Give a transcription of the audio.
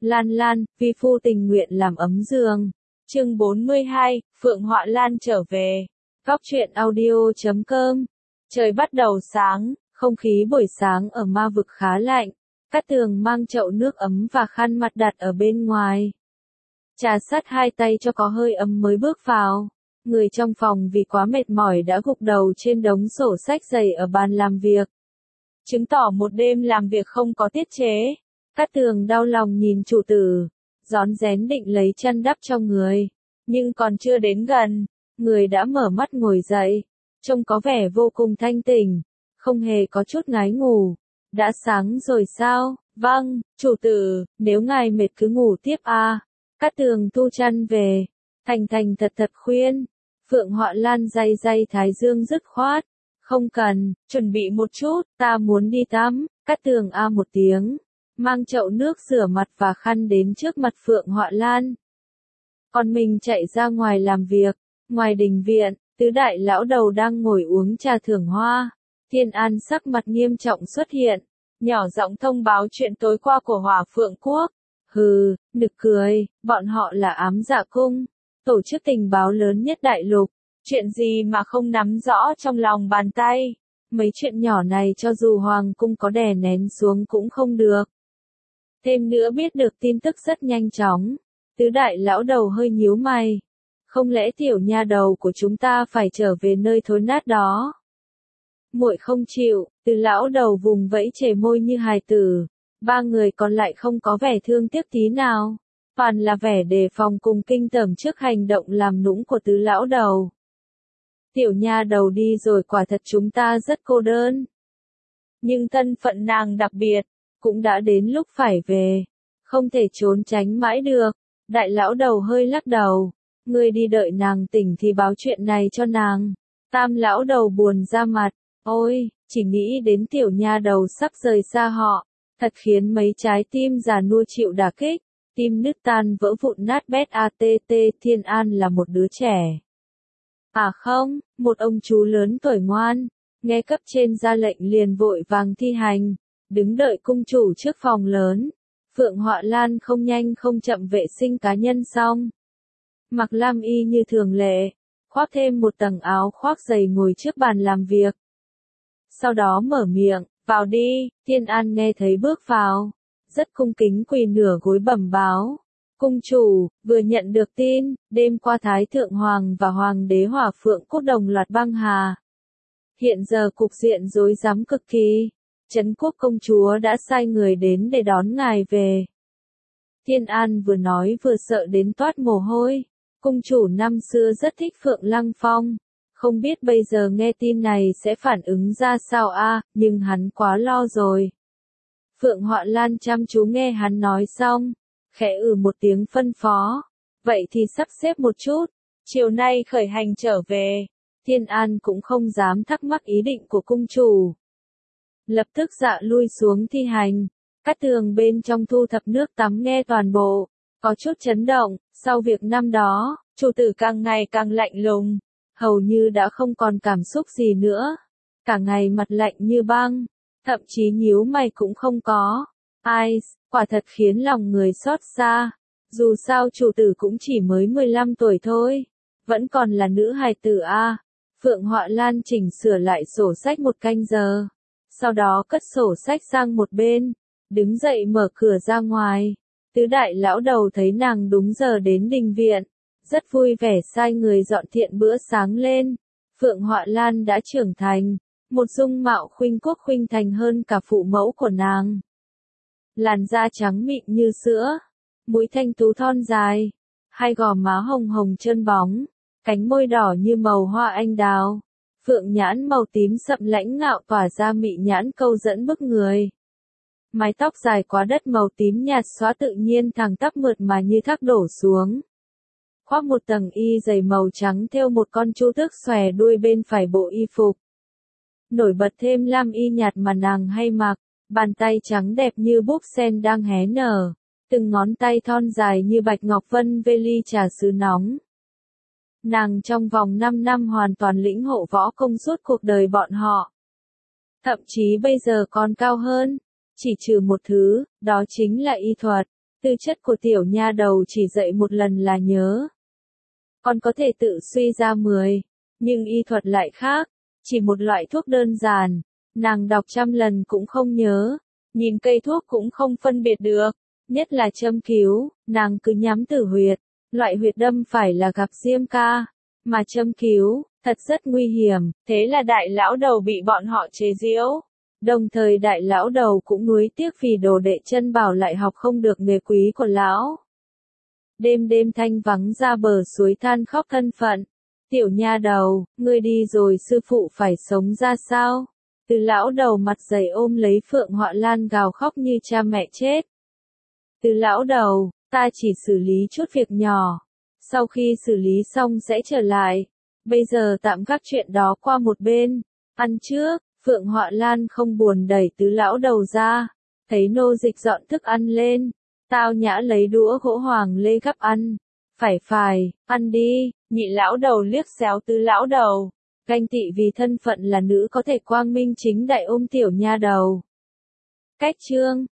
Lan Lan, vi phu tình nguyện làm ấm giường. Chương 42, Phượng Họa Lan trở về. Góc truyện audio.com. Trời bắt đầu sáng, không khí buổi sáng ở ma vực khá lạnh. Cát Tường mang chậu nước ấm và khăn mặt đặt ở bên ngoài. Trà sát hai tay cho có hơi ấm mới bước vào. Người trong phòng vì quá mệt mỏi đã gục đầu trên đống sổ sách dày ở bàn làm việc. Chứng tỏ một đêm làm việc không có tiết chế. Cát Tường đau lòng nhìn chủ tử, rón rén định lấy chăn đắp cho người, nhưng còn chưa đến gần, người đã mở mắt ngồi dậy, trông có vẻ vô cùng thanh tỉnh, không hề có chút ngái ngủ. Đã sáng rồi sao? Vâng, chủ tử, nếu ngài mệt cứ ngủ tiếp à. Cát Tường thu chăn về, thành thành thật thật khuyên. Phượng Họa Lan day day thái dương dứt khoát. Không cần, chuẩn bị một chút, ta muốn đi tắm. Cát Tường a một tiếng, mang chậu nước rửa mặt và khăn đến trước mặt Phượng Họa Lan. Còn mình chạy ra ngoài làm việc. Ngoài đình viện, tứ đại lão đầu đang ngồi uống trà thưởng hoa. Thiên An sắc mặt nghiêm trọng xuất hiện, nhỏ giọng thông báo chuyện tối qua của Hỏa Phượng Quốc. Hừ, nực cười, bọn họ là Ám Dạ Cung, tổ chức tình báo lớn nhất đại lục. Chuyện gì mà không nắm rõ trong lòng bàn tay. Mấy chuyện nhỏ này cho dù Hoàng Cung có đè nén xuống cũng không được. Thêm nữa biết được tin tức rất nhanh chóng. Tứ đại lão đầu hơi nhíu mày. Không lẽ tiểu nha đầu của chúng ta phải trở về nơi thối nát đó? Muội không chịu, từ lão đầu vùng vẫy chề môi như hài tử. Ba người còn lại không có vẻ thương tiếc tí nào. Toàn là vẻ đề phòng cùng kinh tởm trước hành động làm nũng của tứ lão đầu. Tiểu nha đầu đi rồi quả thật chúng ta rất cô đơn. Nhưng thân phận nàng đặc biệt, cũng đã đến lúc phải về. Không thể trốn tránh mãi được. Đại lão đầu hơi lắc đầu. Ngươi đi đợi nàng tỉnh thì báo chuyện này cho nàng. Tam lão đầu buồn ra mặt. Ôi, chỉ nghĩ đến tiểu nha đầu sắp rời xa họ. Thật khiến mấy trái tim già nua chịu đả kích. Tim nứt tan vỡ vụn nát bét Thiên An là một đứa trẻ. À không, một ông chú lớn tuổi ngoan. Nghe cấp trên ra lệnh liền vội vàng thi hành. Đứng đợi cung chủ trước phòng lớn. Phượng Họa Lan không nhanh không chậm vệ sinh cá nhân xong. Mặc lam y như thường lệ. Khoác thêm một tầng áo khoác dày ngồi trước bàn làm việc. Sau đó mở miệng, vào đi. Thiên An nghe thấy bước vào. Rất cung kính quỳ nửa gối bẩm báo. Cung chủ, vừa nhận được tin, đêm qua Thái Thượng Hoàng và Hoàng đế Hỏa Phượng Quốc đồng loạt băng hà. Hiện giờ cục diện rối rắm cực kỳ. Trấn quốc công chúa đã sai người đến để đón ngài về. Thiên An vừa nói vừa sợ đến toát mồ hôi. Cung chủ năm xưa rất thích Phượng Lăng Phong. Không biết bây giờ nghe tin này sẽ phản ứng ra sao a, nhưng hắn quá lo rồi. Phượng Họa Lan chăm chú nghe hắn nói xong, khẽ một tiếng phân phó. Vậy thì sắp xếp một chút, chiều nay khởi hành trở về. Thiên An cũng không dám thắc mắc ý định của cung chủ. Lập tức dạ lui xuống thi hành. Cát Tường bên trong thu thập nước tắm nghe toàn bộ, có chút chấn động. Sau việc năm đó, chủ tử càng ngày càng lạnh lùng, hầu như đã không còn cảm xúc gì nữa. Cả ngày mặt lạnh như băng, thậm chí nhíu mày cũng không có. Ai, quả thật khiến lòng người xót xa. Dù sao chủ tử cũng chỉ mới 15 tuổi thôi, vẫn còn là nữ hài tử a. Phượng Họa Lan chỉnh sửa lại sổ sách một canh giờ. Sau đó cất sổ sách sang một bên, đứng dậy mở cửa ra ngoài. Tứ đại lão đầu thấy nàng đúng giờ đến đình viện, rất vui vẻ sai người dọn thiện bữa sáng lên. Phượng Họa Lan đã trưởng thành, một dung mạo khuynh quốc khuynh thành hơn cả phụ mẫu của nàng. Làn da trắng mịn như sữa, mũi thanh tú thon dài, hai gò má hồng hồng trơn bóng, cánh môi đỏ như màu hoa anh đào. Phượng nhãn màu tím sậm lãnh ngạo tỏa ra mị nhãn câu dẫn bức người. Mái tóc dài quá đất màu tím nhạt xóa tự nhiên thẳng tắp mượt mà như thác đổ xuống. Khoác một tầng y dày màu trắng thêu một con chu tước xòe đuôi bên phải bộ y phục. Nổi bật thêm lam y nhạt mà nàng hay mặc, bàn tay trắng đẹp như búp sen đang hé nở, từng ngón tay thon dài như bạch ngọc vân vê ly trà sứ nóng. Nàng trong vòng 5 năm hoàn toàn lĩnh ngộ võ công suốt cuộc đời bọn họ. Thậm chí bây giờ còn cao hơn, chỉ trừ một thứ, đó chính là y thuật. Tư chất của tiểu nha đầu chỉ dạy một lần là nhớ. Con có thể tự suy ra 10, nhưng y thuật lại khác, chỉ một loại thuốc đơn giản, nàng đọc 100 lần cũng không nhớ, nhìn cây thuốc cũng không phân biệt được, nhất là châm cứu, nàng cứ nhắm tử huyệt, loại huyệt đâm phải là gặp Diêm Ca, mà châm cứu, thật rất nguy hiểm, thế là đại lão đầu bị bọn họ chế giễu. Đồng thời đại lão đầu cũng nuối tiếc vì đồ đệ chân bảo lại học không được nghề quý của lão. Đêm đêm Thanh vắng ra bờ suối than khóc thân phận. Tiểu nha đầu, ngươi đi rồi sư phụ phải sống ra sao? Từ lão đầu mặt dày ôm lấy Phượng Họa Lan gào khóc như cha mẹ chết. Từ lão đầu, ta chỉ xử lý chút việc nhỏ. Sau khi xử lý xong sẽ trở lại. Bây giờ tạm gác chuyện đó qua một bên. Ăn trước, Phượng Họa Lan không buồn đẩy Tứ lão đầu ra. Thấy nô dịch dọn thức ăn lên. Tao nhã lấy đũa gỗ hoàng lê gắp ăn. Phải, ăn đi, nhị lão đầu liếc xéo Tứ lão đầu. Ganh tị vì thân phận là nữ có thể quang minh chính đại ôm tiểu nha đầu. Cách chương